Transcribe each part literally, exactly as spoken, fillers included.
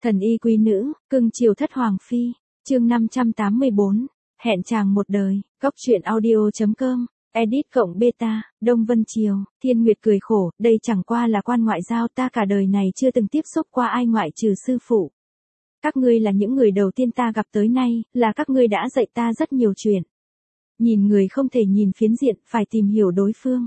Thần y quý nữ, cưng chiều thất hoàng phi, chương năm trăm tám mươi bốn, hẹn chàng một đời, góc truyện audio.com, edit cộng beta, Đông Vân Triều, Thiên Nguyệt cười khổ, đây chẳng qua là quan ngoại giao, ta cả đời này chưa từng tiếp xúc qua ai ngoại trừ sư phụ. Các ngươi là những người đầu tiên ta gặp tới nay, là các ngươi đã dạy ta rất nhiều chuyện. Nhìn người không thể nhìn phiến diện, phải tìm hiểu đối phương.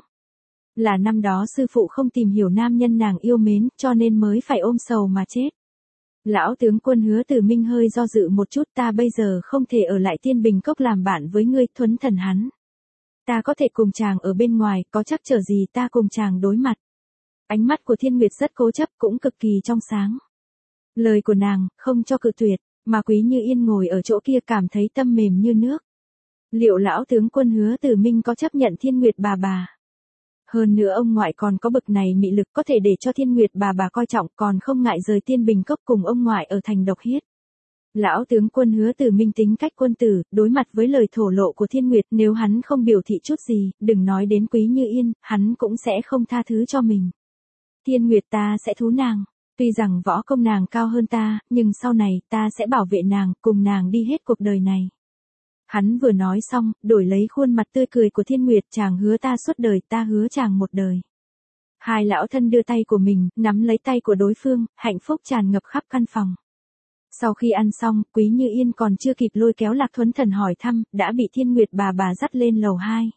Là năm đó sư phụ không tìm hiểu nam nhân nàng yêu mến, cho nên mới phải ôm sầu mà chết. Lão tướng quân Hứa Tử Minh hơi do dự một chút, ta bây giờ không thể ở lại Tiên Bình Cốc làm bạn với ngươi, Thuấn Thần hắn. Ta có thể cùng chàng ở bên ngoài, có chắc trở gì ta cùng chàng đối mặt. Ánh mắt của Thiên Nguyệt rất cố chấp, cũng cực kỳ trong sáng. Lời của nàng, không cho cự tuyệt, mà Quý Như Yên ngồi ở chỗ kia cảm thấy tâm mềm như nước. Liệu lão tướng quân Hứa Tử Minh có chấp nhận Thiên Nguyệt bà bà? Hơn nữa ông ngoại còn có bực này mị lực có thể để cho Thiên Nguyệt bà bà coi trọng, còn không ngại rời Tiên Bình Cốc cùng ông ngoại ở thành Độc Hiết. Lão tướng quân Hứa Tử Minh tính cách quân tử, đối mặt với lời thổ lộ của Thiên Nguyệt, nếu hắn không biểu thị chút gì, đừng nói đến Quý Như Yên, hắn cũng sẽ không tha thứ cho mình. Thiên Nguyệt, ta sẽ thú nàng, tuy rằng võ công nàng cao hơn ta, nhưng sau này ta sẽ bảo vệ nàng, cùng nàng đi hết cuộc đời này. Hắn vừa nói xong, đổi lấy khuôn mặt tươi cười của Thiên Nguyệt, chàng hứa ta suốt đời, ta hứa chàng một đời. Hai lão thân đưa tay của mình, nắm lấy tay của đối phương, hạnh phúc tràn ngập khắp căn phòng. Sau khi ăn xong, Quý Như Yên còn chưa kịp lôi kéo Lạc Thuấn Thần hỏi thăm, đã bị Thiên Nguyệt bà bà dắt lên lầu hai.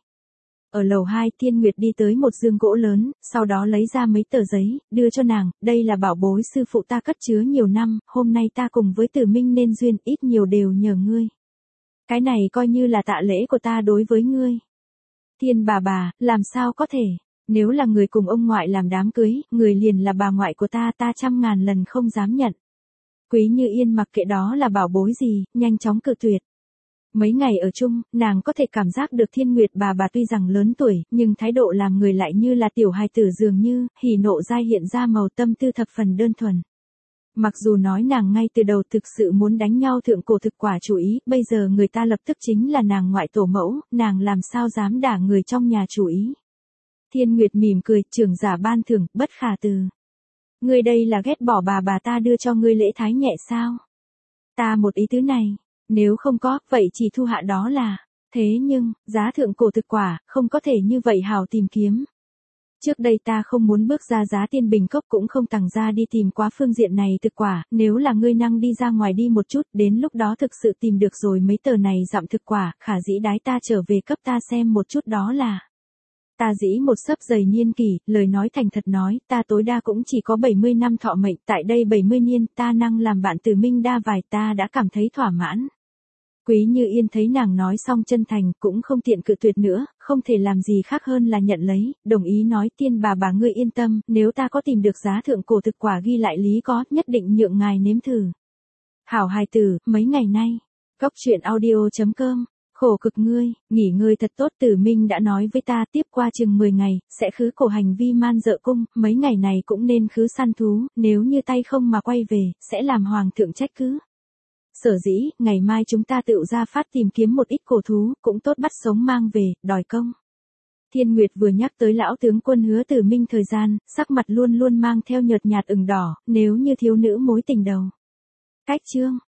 Ở lầu hai, Thiên Nguyệt đi tới một giường gỗ lớn, sau đó lấy ra mấy tờ giấy, đưa cho nàng, đây là bảo bối sư phụ ta cất chứa nhiều năm, hôm nay ta cùng với Tử Minh nên duyên, ít nhiều đều nhờ ngươi. Cái này coi như là tạ lễ của ta đối với ngươi. Thiên bà bà, làm sao có thể, nếu là người cùng ông ngoại làm đám cưới, người liền là bà ngoại của ta, ta trăm ngàn lần không dám nhận. Quý Như Yên mặc kệ đó là bảo bối gì, nhanh chóng cự tuyệt. Mấy ngày ở chung, nàng có thể cảm giác được Thiên Nguyệt bà bà tuy rằng lớn tuổi, nhưng thái độ làm người lại như là tiểu hài tử dường như, hỉ nộ giai hiện ra màu tâm tư thập phần đơn thuần. Mặc dù nói nàng ngay từ đầu thực sự muốn đánh nhau thượng cổ thực quả chủ ý, bây giờ người ta lập tức chính là nàng ngoại tổ mẫu, nàng làm sao dám đả người trong nhà chủ ý. Thiên Nguyệt mỉm cười, trưởng giả ban thưởng, bất khả từ. Ngươi đây là ghét bỏ bà bà ta đưa cho ngươi lễ thái nhẹ sao? Ta một ý tứ này, nếu không có, vậy chỉ thu hạ đó là. Thế nhưng, giá thượng cổ thực quả, không có thể như vậy hào tìm kiếm. Trước đây ta không muốn bước ra giá Tiên Bình Cốc, cũng không tằng ra đi tìm quá phương diện này thực quả, nếu là ngươi năng đi ra ngoài đi một chút, đến lúc đó thực sự tìm được rồi mấy tờ này dặm thực quả, khả dĩ đái ta trở về cấp ta xem một chút đó là. Ta dĩ một sấp dày niên kỷ, lời nói thành thật nói, ta tối đa cũng chỉ có bảy mươi năm thọ mệnh, tại đây bảy mươi niên, ta năng làm bạn Tử Minh đa vài, ta đã cảm thấy thỏa mãn. Quý Như Yên thấy nàng nói xong chân thành, cũng không tiện cự tuyệt nữa, không thể làm gì khác hơn là nhận lấy, đồng ý nói, Tiên bà bà ngươi yên tâm, nếu ta có tìm được giá thượng cổ thực quả ghi lại lý có, nhất định nhượng ngài nếm thử. Hảo hài tử, mấy ngày nay, góc truyện audio.com, khổ cực ngươi, nghỉ ngơi thật tốt, Tử Minh đã nói với ta, tiếp qua chừng mười ngày, sẽ khứ cổ hành vi man dợ cung, mấy ngày này cũng nên khứ săn thú, nếu như tay không mà quay về, sẽ làm hoàng thượng trách cứ. Sở dĩ, ngày mai chúng ta tự ra phát tìm kiếm một ít cổ thú, cũng tốt bắt sống mang về, đòi công. Thiên Nguyệt vừa nhắc tới lão tướng quân Hứa Tử Minh thời gian, sắc mặt luôn luôn mang theo nhợt nhạt ửng đỏ, nếu như thiếu nữ mối tình đầu. Cách chương.